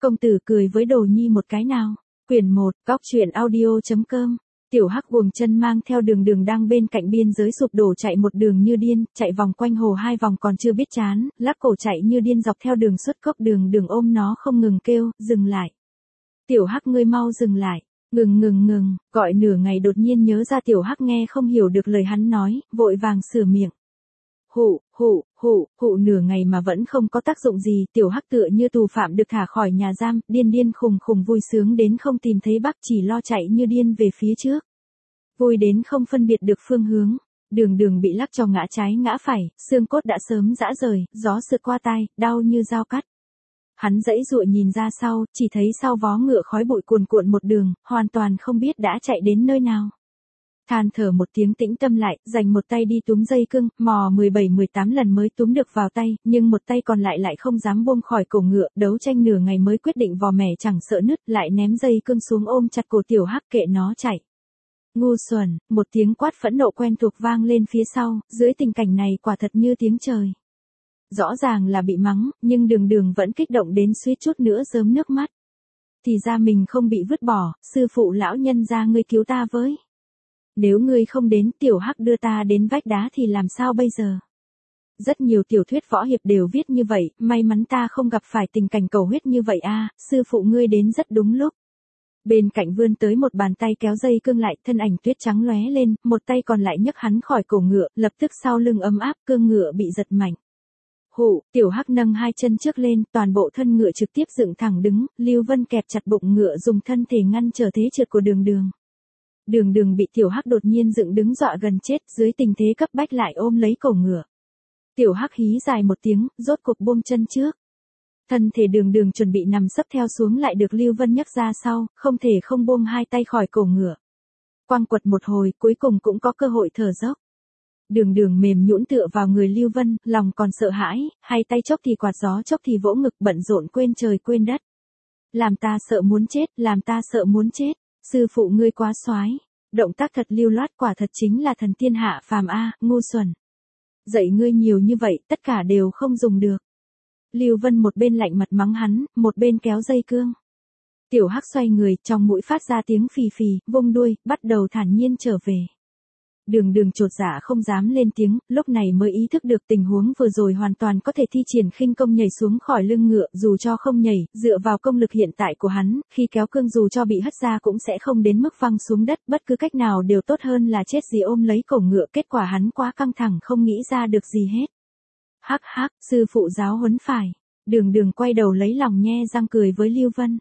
công tử cười với Đồ Nhi một cái nào. Quyển 1, góc truyện audio.com. Tiểu Hắc guồng chân mang theo Đường Đường đang bên cạnh biên giới sụp đổ chạy một đường như điên, chạy vòng quanh hồ 2 vòng còn chưa biết chán, lắc cổ chạy như điên dọc theo đường xuất cốc. Đường Đường ôm nó không ngừng kêu, dừng lại. Tiểu Hắc ngươi mau dừng lại. Ngừng, gọi nửa ngày đột nhiên nhớ ra Tiểu Hắc nghe không hiểu được lời hắn nói, vội vàng sửa miệng. Hụ nửa ngày mà vẫn không có tác dụng gì. Tiểu Hắc tựa như tù phạm được thả khỏi nhà giam, điên khùng vui sướng đến không tìm thấy bắc, chỉ lo chạy như điên về phía trước. Vui đến không phân biệt được phương hướng. Đường Đường bị lắc cho ngã trái ngã phải, xương cốt đã sớm rã rời, gió sượt qua tai, đau như dao cắt. Hắn giãy giụa nhìn ra sau, chỉ thấy sau vó ngựa khói bụi cuồn cuộn một đường, hoàn toàn không biết đã chạy đến nơi nào. Than thở một tiếng tĩnh tâm lại, dành một tay đi túm dây cương, mò 17-18 lần mới túm được vào tay, nhưng một tay còn lại không dám buông khỏi cổ ngựa, đấu tranh nửa ngày mới quyết định vò mẻ chẳng sợ nứt, lại ném dây cương xuống ôm chặt cổ Tiểu Hắc kệ nó chạy. Ngu xuẩn, một tiếng quát phẫn nộ quen thuộc vang lên phía sau, dưới tình cảnh này quả thật như tiếng trời. Rõ ràng là bị mắng, nhưng Đường Đường vẫn kích động đến suýt chút nữa rớm nước mắt. Thì ra mình không bị vứt bỏ, sư phụ lão nhân gia ngươi cứu ta với. Nếu ngươi không đến, Tiểu Hắc đưa ta đến vách đá thì làm sao bây giờ? Rất nhiều tiểu thuyết võ hiệp đều viết như vậy, may mắn ta không gặp phải tình cảnh cầu huyết như vậy a, sư phụ ngươi đến rất đúng lúc. Bên cạnh vươn tới một bàn tay kéo dây cương lại, thân ảnh tuyết trắng lóe lên, một tay còn lại nhấc hắn khỏi cổ ngựa, lập tức sau lưng ấm áp, cương ngựa bị giật mạnh. Tiểu Hắc nâng hai chân trước lên, toàn bộ thân ngựa trực tiếp dựng thẳng đứng, Lưu Vân kẹp chặt bụng ngựa dùng thân thể ngăn trở thế trượt của Đường Đường. Đường Đường bị Tiểu Hắc đột nhiên dựng đứng dọa gần chết, dưới tình thế cấp bách lại ôm lấy cổ ngựa. Tiểu Hắc hí dài một tiếng, rốt cục buông chân trước. Thân thể Đường Đường chuẩn bị nằm sấp theo xuống lại được Lưu Vân nhấc ra sau, không thể không buông hai tay khỏi cổ ngựa. Quăng quật một hồi, cuối cùng cũng có cơ hội thở dốc. Đường Đường mềm nhũn tựa vào người Lưu Vân, lòng còn sợ hãi, hai tay chốc thì quạt gió chốc thì vỗ ngực, bận rộn quên trời quên đất. Làm ta sợ muốn chết, sư phụ ngươi quá soái, động tác thật lưu loát, quả thật chính là thần tiên hạ phàm a, ngu xuẩn. Dạy ngươi nhiều như vậy, tất cả đều không dùng được. Lưu Vân một bên lạnh mặt mắng hắn, một bên kéo dây cương. Tiểu Hắc xoay người, trong mũi phát ra tiếng phì phì, vung đuôi, bắt đầu thản nhiên trở về. Đường Đường chột dạ không dám lên tiếng, lúc này mới ý thức được tình huống vừa rồi hoàn toàn có thể thi triển khinh công nhảy xuống khỏi lưng ngựa, dù cho không nhảy, dựa vào công lực hiện tại của hắn, khi kéo cương dù cho bị hất ra cũng sẽ không đến mức văng xuống đất, bất cứ cách nào đều tốt hơn là chết gì ôm lấy cổ ngựa, kết quả hắn quá căng thẳng không nghĩ ra được gì hết. Hắc, sư phụ giáo huấn phải. Đường Đường quay đầu lấy lòng nhe răng cười với Lưu Vân.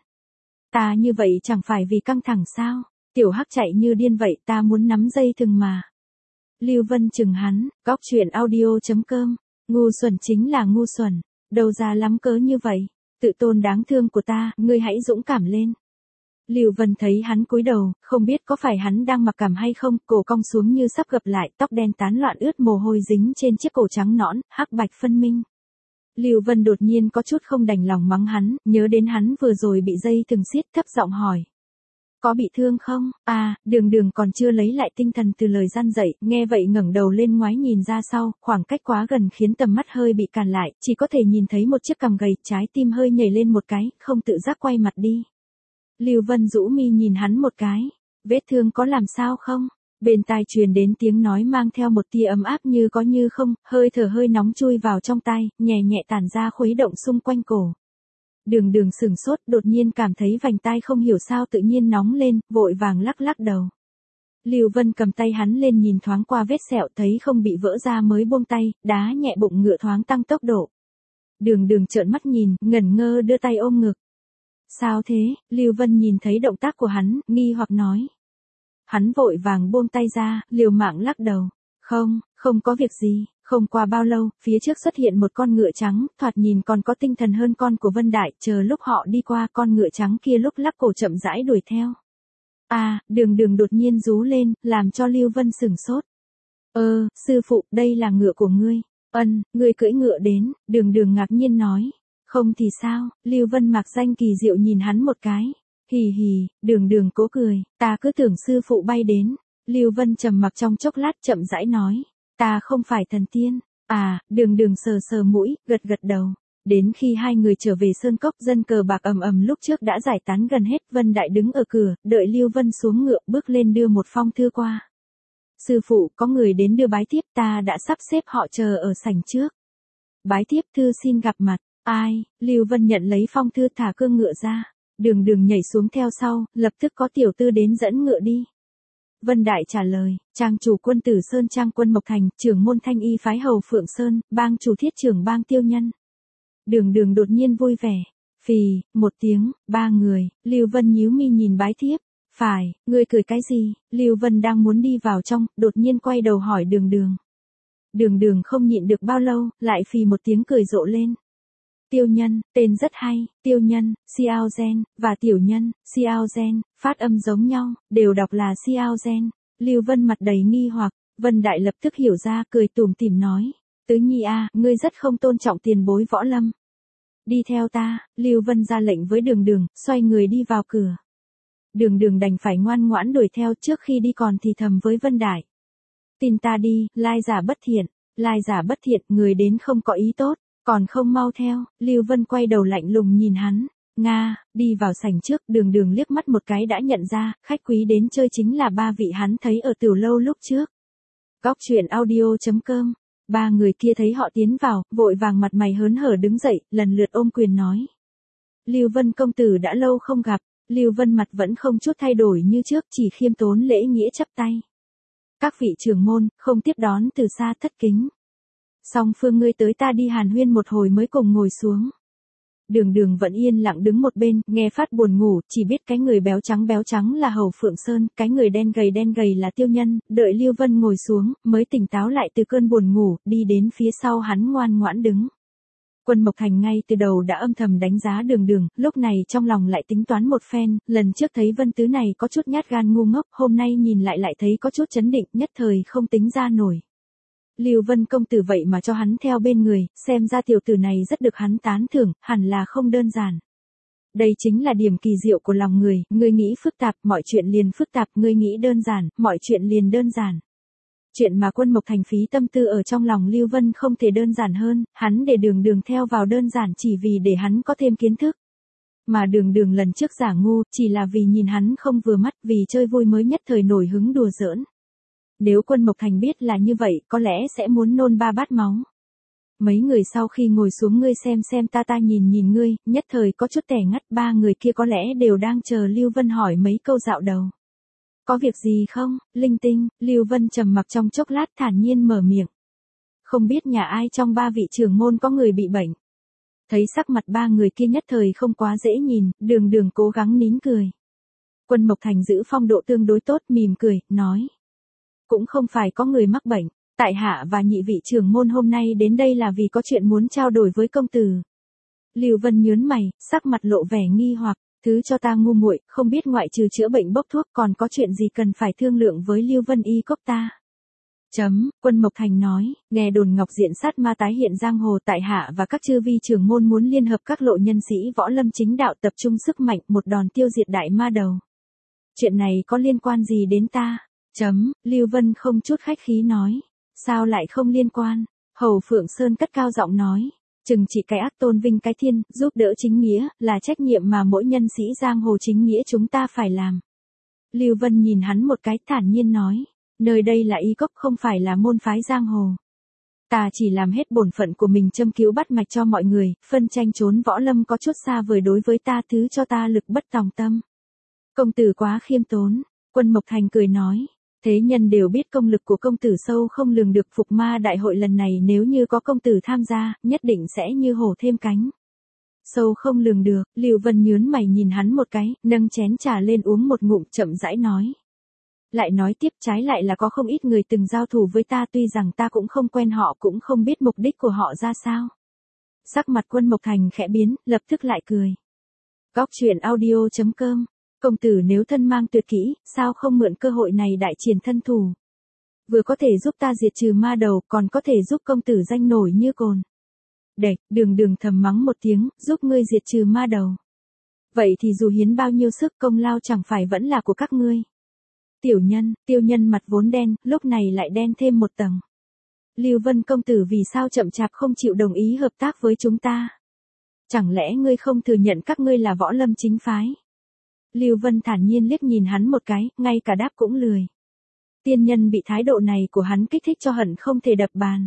Ta như vậy chẳng phải vì căng thẳng sao? Tiểu Hắc chạy như điên vậy, ta muốn nắm dây thừng mà. Lưu Vân chừng hắn, góc truyện audio.com. Ngu xuẩn chính là ngu xuẩn, đâu ra lắm cớ như vậy, tự tôn đáng thương của ta, ngươi hãy dũng cảm lên. Lưu Vân thấy hắn cúi đầu, không biết có phải hắn đang mặc cảm hay không, cổ cong xuống như sắp gập lại, tóc đen tán loạn ướt mồ hôi dính trên chiếc cổ trắng nõn, hắc bạch phân minh. Lưu Vân đột nhiên có chút không đành lòng mắng hắn, nhớ đến hắn vừa rồi bị dây thừng siết, thấp giọng hỏi. Có bị thương không? Đường Đường còn chưa lấy lại tinh thần từ lời gian dạy, nghe vậy ngẩng đầu lên ngoái nhìn ra sau, khoảng cách quá gần khiến tầm mắt hơi bị cản lại, chỉ có thể nhìn thấy một chiếc cằm gầy, trái tim hơi nhảy lên một cái, không tự giác quay mặt đi. Lưu Vân rũ mi nhìn hắn một cái, vết thương có làm sao không? Bên tai truyền đến tiếng nói mang theo một tia ấm áp như có như không, hơi thở hơi nóng chui vào trong tai, nhẹ tản ra khuấy động xung quanh cổ. Đường Đường sửng sốt, đột nhiên cảm thấy vành tai không hiểu sao tự nhiên nóng lên, vội vàng lắc đầu. Lưu Vân cầm tay hắn lên nhìn thoáng qua vết sẹo, thấy không bị vỡ ra mới buông tay, đá nhẹ bụng ngựa thoáng tăng tốc độ. Đường Đường trợn mắt nhìn, ngẩn ngơ đưa tay ôm ngực. Sao thế? Lưu Vân nhìn thấy động tác của hắn, nghi hoặc nói. Hắn vội vàng buông tay ra, liều mạng lắc đầu. Không có việc gì. Không qua bao lâu, phía trước xuất hiện một con ngựa trắng, thoạt nhìn còn có tinh thần hơn con của Vân Đại, chờ lúc họ đi qua, con ngựa trắng kia lúc lắc cổ chậm rãi đuổi theo. Đường Đường đột nhiên rú lên, làm cho Lưu Vân sửng sốt. Sư phụ, đây là ngựa của ngươi. Ngươi cưỡi ngựa đến, Đường Đường ngạc nhiên nói. Không thì sao? Lưu Vân mặc danh kỳ diệu nhìn hắn một cái. Hì, Đường Đường cố cười, ta cứ tưởng sư phụ bay đến. Lưu Vân trầm mặc trong chốc lát chậm rãi nói. Ta không phải thần tiên. Đường Đường sờ mũi, gật đầu. Đến khi hai người trở về sơn cốc, dân cờ bạc ầm ầm lúc trước đã giải tán gần hết. Vân Đại đứng ở cửa, đợi Lưu Vân xuống ngựa bước lên đưa một phong thư qua. Sư phụ, có người đến đưa bái thiếp, ta đã sắp xếp họ chờ ở sảnh trước. Bái thiếp, thư xin gặp mặt. Ai? Lưu Vân nhận lấy phong thư thả cương ngựa ra. Đường Đường nhảy xuống theo sau, lập tức có tiểu tư đến dẫn ngựa đi. Vân Đại trả lời, trang chủ quân Tử Sơn trang quân Mộc Thành, trưởng môn Thanh Y phái hầu Phượng Sơn, bang chủ thiết trưởng bang Tiêu Nhân. Đường Đường đột nhiên vui vẻ. Phì, một tiếng, ba người, Lưu Vân nhíu mi nhìn bái thiếp. Phải, ngươi cười cái gì? Lưu Vân đang muốn đi vào trong, đột nhiên quay đầu hỏi Đường Đường. Đường Đường không nhịn được bao lâu, lại phì một tiếng cười rộ lên. Tiêu Nhân, tên rất hay, Tiêu Nhân, Xiao Gen, và Tiểu Nhân, Xiao Gen, phát âm giống nhau, đều đọc là Xiao Gen. Lưu Vân mặt đầy nghi hoặc, Vân Đại lập tức hiểu ra, cười tủm tỉm nói. Tứ Nhi a, ngươi rất không tôn trọng tiền bối võ lâm. Đi theo ta, Lưu Vân ra lệnh với Đường Đường, xoay người đi vào cửa. Đường Đường đành phải ngoan ngoãn đuổi theo, trước khi đi còn thì thầm với Vân Đại. Tin ta đi, lai giả bất thiện, lai giả bất thiện, người đến không có ý tốt, còn không mau theo. Lưu Vân quay đầu lạnh lùng nhìn hắn. Nga, đi vào sảnh trước, Đường Đường liếc mắt một cái đã nhận ra, khách quý đến chơi chính là ba vị hắn thấy ở tiểu lâu lúc trước. Góc truyện audio.com. Ba người kia thấy họ tiến vào, vội vàng mặt mày hớn hở đứng dậy, lần lượt ôm quyền nói. Lưu Vân công tử đã lâu không gặp. Lưu Vân mặt vẫn không chút thay đổi như trước, chỉ khiêm tốn lễ nghĩa chắp tay. Các vị trưởng môn, không tiếp đón từ xa thất kính. Song phương ngươi tới ta đi hàn huyên một hồi mới cùng ngồi xuống. Đường Đường vẫn yên lặng đứng một bên, nghe phát buồn ngủ, chỉ biết cái người béo trắng là hầu Phượng Sơn, cái người đen gầy là Tiêu Nhân, đợi Lưu Vân ngồi xuống, mới tỉnh táo lại từ cơn buồn ngủ, đi đến phía sau hắn ngoan ngoãn đứng. Quân Mộc Thành ngay từ đầu đã âm thầm đánh giá Đường Đường, lúc này trong lòng lại tính toán một phen, lần trước thấy Vân Tứ này có chút nhát gan ngu ngốc, hôm nay nhìn lại thấy có chút chấn định, nhất thời không tính ra nổi. Lưu Vân công tử vậy mà cho hắn theo bên người, xem ra tiểu tử này rất được hắn tán thưởng, hẳn là không đơn giản. Đây chính là điểm kỳ diệu của lòng người, ngươi nghĩ phức tạp, mọi chuyện liền phức tạp, ngươi nghĩ đơn giản, mọi chuyện liền đơn giản. Chuyện mà Quân Mộc Thành phí tâm tư ở trong lòng Lưu Vân không thể đơn giản hơn, hắn để Đường Đường theo vào đơn giản chỉ vì để hắn có thêm kiến thức. Mà Đường Đường lần trước giả ngu, chỉ là vì nhìn hắn không vừa mắt, vì chơi vui mới nhất thời nổi hứng đùa giỡn. Nếu Quân Mộc Thành biết là như vậy, có lẽ sẽ muốn nôn ba bát máu. Mấy người sau khi ngồi xuống, ngươi xem ta nhìn ngươi, nhất thời có chút tẻ ngắt, ba người kia có lẽ đều đang chờ Lưu Vân hỏi mấy câu dạo đầu. Có việc gì không, linh tinh? Lưu Vân trầm mặc trong chốc lát thản nhiên mở miệng. Không biết nhà ai trong ba vị trưởng môn có người bị bệnh. Thấy sắc mặt ba người kia nhất thời không quá dễ nhìn, Đường Đường cố gắng nín cười. Quân Mộc Thành giữ phong độ tương đối tốt, mỉm cười, nói. Cũng không phải có người mắc bệnh, tại hạ và nhị vị trưởng môn hôm nay đến đây là vì có chuyện muốn trao đổi với công tử. Lưu Vân nhớn mày, sắc mặt lộ vẻ nghi hoặc, thứ cho ta ngu muội, không biết ngoại trừ chữa bệnh bốc thuốc còn có chuyện gì cần phải thương lượng với Lưu Vân y cốc ta. Quân Mộc Thành nói, nghe đồn Ngọc Diện sát ma tái hiện giang hồ, tại hạ và các chư vi trưởng môn muốn liên hợp các lộ nhân sĩ võ lâm chính đạo tập trung sức mạnh một đòn tiêu diệt đại ma đầu. Chuyện này có liên quan gì đến ta? Lưu Vân không chút khách khí nói. Sao lại không liên quan? Hầu Phượng Sơn cất cao giọng nói. Trừng trị cái ác tôn vinh cái thiên, giúp đỡ chính nghĩa, là trách nhiệm mà mỗi nhân sĩ giang hồ chính nghĩa chúng ta phải làm. Lưu Vân nhìn hắn một cái thản nhiên nói. Nơi đây là y cốc không phải là môn phái giang hồ. Ta chỉ làm hết bổn phận của mình châm cứu bắt mạch cho mọi người, phân tranh trốn võ lâm có chút xa vời đối với ta, thứ cho ta lực bất tòng tâm. Công tử quá khiêm tốn. Quân Mộc Thành cười nói. Thế nhân đều biết công lực của công tử sâu không lường được, phục ma đại hội lần này nếu như có công tử tham gia, nhất định sẽ như hổ thêm cánh. Sâu không lường được, Lưu Vân nhớn mày nhìn hắn một cái, nâng chén trà lên uống một ngụm chậm rãi nói. Lại nói tiếp, trái lại là có không ít người từng giao thủ với ta, tuy rằng ta cũng không quen họ, cũng không biết mục đích của họ ra sao. Sắc mặt Quân Mộc Thành khẽ biến, lập tức lại cười. Góc truyện audio.com. Công tử nếu thân mang tuyệt kỹ, sao không mượn cơ hội này đại triển thân thủ? Vừa có thể giúp ta diệt trừ ma đầu, còn có thể giúp công tử danh nổi như cồn. Đệt, Đường Đường thầm mắng một tiếng, giúp ngươi diệt trừ ma đầu. Vậy thì dù hiến bao nhiêu sức, công lao chẳng phải vẫn là của các ngươi. Tiêu nhân mặt vốn đen, lúc này lại đen thêm một tầng. Lưu Vân công tử vì sao chậm chạp không chịu đồng ý hợp tác với chúng ta? Chẳng lẽ ngươi không thừa nhận các ngươi là võ lâm chính phái? Lưu Vân thản nhiên liếc nhìn hắn một cái, ngay cả đáp cũng lười. Tiên nhân bị thái độ này của hắn kích thích cho hận không thể đập bàn.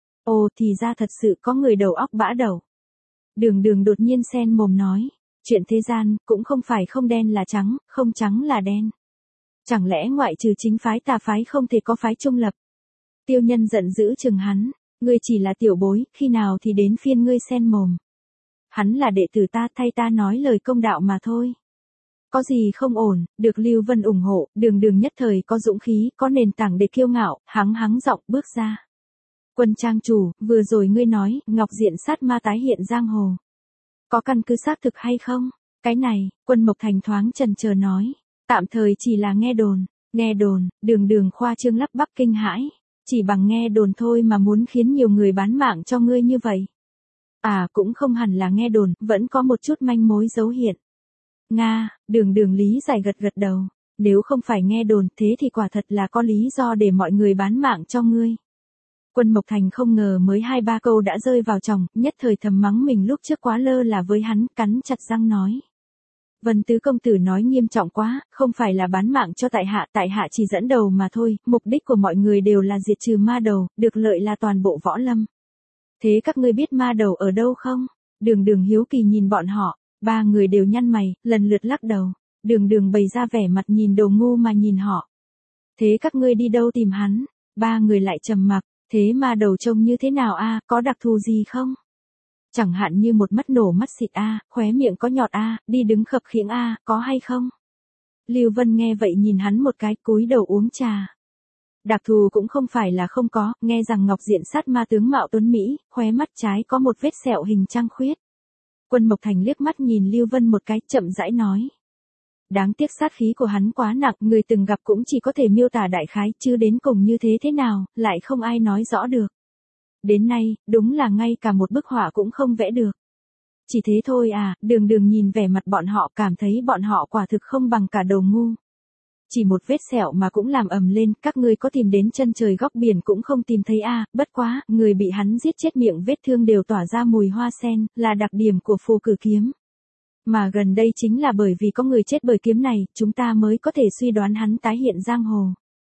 Ồ, thì ra thật sự có người đầu óc bã đầu. Đường Đường đột nhiên xen mồm nói, chuyện thế gian cũng không phải không đen là trắng, không trắng là đen. Chẳng lẽ ngoại trừ chính phái tà phái không thể có phái trung lập? Tiêu Nhân giận dữ chừng hắn, ngươi chỉ là tiểu bối, khi nào thì đến phiên ngươi xen mồm. Hắn là đệ tử ta, thay ta nói lời công đạo mà thôi. Có gì không ổn, được Lưu Vân ủng hộ, Đường Đường nhất thời có dũng khí, có nền tảng để kiêu ngạo, hắng giọng bước ra. Quân trang chủ, vừa rồi ngươi nói, Ngọc Diện sát ma tái hiện giang hồ. Có căn cứ xác thực hay không? Cái này, Quân Mộc Thành thoáng chần chờ nói. Tạm thời chỉ là nghe đồn, Đường Đường khoa trương lắp bắp kinh hãi. Chỉ bằng nghe đồn thôi mà muốn khiến nhiều người bán mạng cho ngươi như vậy. À, cũng không hẳn là nghe đồn, vẫn có một chút manh mối dấu hiện. Nga, Đường Đường lý giải gật đầu. Nếu không phải nghe đồn, thế thì quả thật là có lý do để mọi người bán mạng cho ngươi. Quân Mộc Thành không ngờ mới 2-3 câu đã rơi vào chồng, nhất thời thầm mắng mình lúc trước quá lơ là với hắn, cắn chặt răng nói. Vân Tứ công tử nói nghiêm trọng quá, không phải là bán mạng cho tại hạ chỉ dẫn đầu mà thôi, mục đích của mọi người đều là diệt trừ ma đầu, được lợi là toàn bộ võ lâm. Thế các ngươi biết ma đầu ở đâu không? Đường Đường hiếu kỳ nhìn bọn họ, 3 người đều nhăn mày, lần lượt lắc đầu. Đường Đường bày ra vẻ mặt nhìn đồ ngu mà nhìn họ. Thế các ngươi đi đâu tìm hắn? 3 người lại trầm mặc, thế ma đầu trông như thế nào a, có đặc thù gì không? Chẳng hạn như một mắt nổ mắt xịt a, khóe miệng có nhọt a, đi đứng khập khiễng a, có hay không? Lưu Vân nghe vậy nhìn hắn một cái, cúi đầu uống trà. Đặc thù cũng không phải là không có, nghe rằng Ngọc Diện sát ma tướng mạo tuấn Mỹ, khóe mắt trái có một vết sẹo hình trăng khuyết. Quân Mộc Thành liếc mắt nhìn Lưu Vân một cái, chậm rãi nói. Đáng tiếc sát khí của hắn quá nặng, người từng gặp cũng chỉ có thể miêu tả đại khái, chứ đến cùng như thế nào, lại không ai nói rõ được. Đến nay, đúng là ngay cả một bức họa cũng không vẽ được. Chỉ thế thôi à, Đường Đường nhìn vẻ mặt bọn họ cảm thấy bọn họ quả thực không bằng cả đầu ngu. Chỉ một vết sẹo mà cũng làm ầm lên, các ngươi có tìm đến chân trời góc biển cũng không tìm thấy a, bất quá, người bị hắn giết chết miệng vết thương đều tỏa ra mùi hoa sen, là đặc điểm của phù cử kiếm. Mà gần đây chính là bởi vì có người chết bởi kiếm này, chúng ta mới có thể suy đoán hắn tái hiện giang hồ.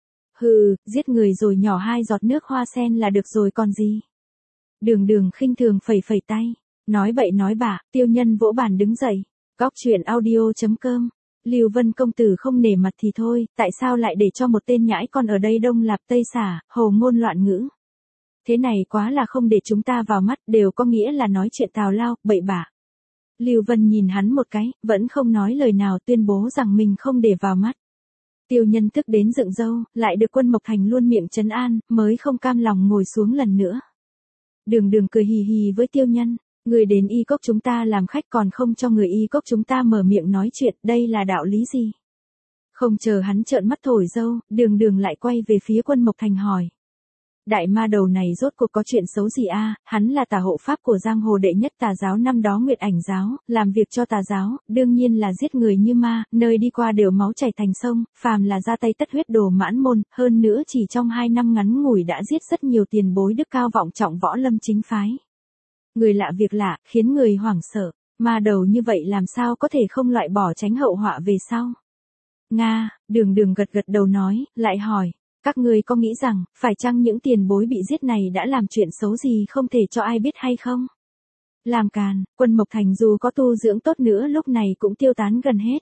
Hừ, giết người rồi nhỏ 2 giọt nước hoa sen là được rồi còn gì. Đường Đường khinh thường phẩy tay. Nói bậy nói bạ, Tiêu Nhân vỗ bàn đứng dậy. Góc truyện audio.com. Lưu Vân công tử không nể mặt thì thôi, tại sao lại để cho một tên nhãi con ở đây đông lạp tây xả, hồ ngôn loạn ngữ. Thế này quá là không để chúng ta vào mắt, đều có nghĩa là nói chuyện tào lao, bậy bạ. Lưu Vân nhìn hắn một cái, vẫn không nói lời nào, tuyên bố rằng mình không để vào mắt. Tiêu Nhân tức đến dựng râu, lại được Quân Mộc Thành luôn miệng trấn an, mới không cam lòng ngồi xuống lần nữa. Đường Đường cười hì hì với Tiêu Nhân, người đến y cốc chúng ta làm khách còn không cho người y cốc chúng ta mở miệng nói chuyện, đây là đạo lý gì? Không chờ hắn trợn mắt thổi râu, Đường Đường lại quay về phía Quân Mộc Thành hỏi. Đại ma đầu này rốt cuộc có chuyện xấu gì a? Hắn là tà hộ pháp của giang hồ đệ nhất tà giáo năm đó Nguyệt Ảnh giáo, làm việc cho tà giáo, đương nhiên là giết người như ma, nơi đi qua đều máu chảy thành sông, phàm là ra tay tất huyết đồ mãn môn, hơn nữa chỉ trong 2 năm ngắn ngủi đã giết rất nhiều tiền bối đức cao vọng trọng võ lâm chính phái. Người lạ việc lạ, khiến người hoảng sợ, ma đầu như vậy làm sao có thể không loại bỏ tránh hậu họa về sau. Nga, Đường Đường gật đầu nói, lại hỏi. Các ngươi có nghĩ rằng, phải chăng những tiền bối bị giết này đã làm chuyện xấu gì không thể cho ai biết hay không? Làm càn, Quân Mộc Thành dù có tu dưỡng tốt nữa lúc này cũng tiêu tán gần hết.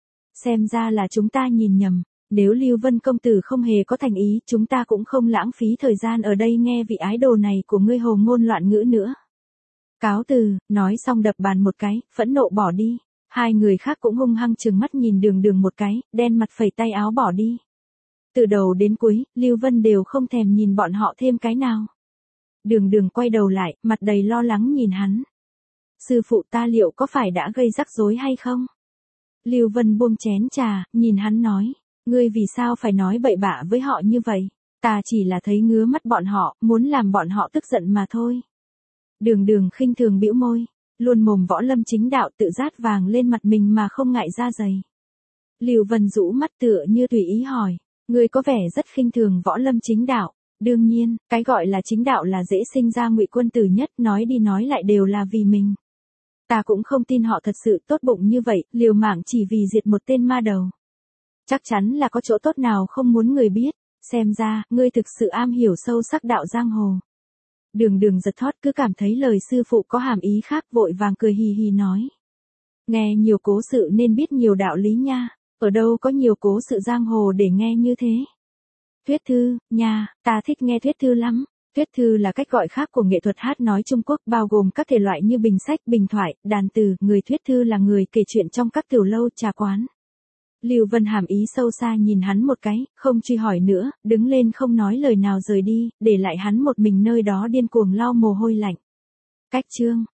Xem ra là chúng ta nhìn nhầm, nếu Lưu Vân công tử không hề có thành ý, chúng ta cũng không lãng phí thời gian ở đây nghe vị ái đồ này của ngươi hồ ngôn loạn ngữ nữa. Cáo từ, nói xong đập bàn một cái, phẫn nộ bỏ đi. 2 người khác cũng hung hăng trừng mắt nhìn Đường Đường một cái, đen mặt phẩy tay áo bỏ đi. Từ đầu đến cuối, Lưu Vân đều không thèm nhìn bọn họ thêm cái nào. Đường Đường quay đầu lại, mặt đầy lo lắng nhìn hắn. Sư phụ ta liệu có phải đã gây rắc rối hay không? Lưu Vân buông chén trà, nhìn hắn nói. Ngươi vì sao phải nói bậy bạ với họ như vậy? Ta chỉ là thấy ngứa mắt bọn họ, muốn làm bọn họ tức giận mà thôi. Đường Đường khinh thường bĩu môi. Luôn mồm võ lâm chính đạo tự rát vàng lên mặt mình mà không ngại da dày. Lưu Vân rũ mắt tựa như tùy ý hỏi. Ngươi có vẻ rất khinh thường võ lâm chính đạo. Đương nhiên, cái gọi là chính đạo là dễ sinh ra ngụy quân tử nhất, nói đi nói lại đều là vì mình. Ta cũng không tin họ thật sự tốt bụng như vậy, liều mạng chỉ vì diệt một tên ma đầu. Chắc chắn là có chỗ tốt nào không muốn người biết, xem ra, ngươi thực sự am hiểu sâu sắc đạo giang hồ. Đường giật thót cứ cảm thấy lời sư phụ có hàm ý khác, vội vàng cười hì hì nói. Nghe nhiều cố sự nên biết nhiều đạo lý nha, ở đâu có nhiều cố sự giang hồ để nghe như thế. Thuyết thư, nha, ta thích nghe thuyết thư lắm. Thuyết thư là cách gọi khác của nghệ thuật hát nói Trung Quốc, bao gồm các thể loại như bình sách, bình thoại, đàn từ. Người thuyết thư là người kể chuyện trong các tiểu lâu, trà quán. Lưu Vân hàm ý sâu xa nhìn hắn một cái, không truy hỏi nữa, đứng lên không nói lời nào rời đi, để lại hắn một mình nơi đó điên cuồng lau mồ hôi lạnh. Cách chương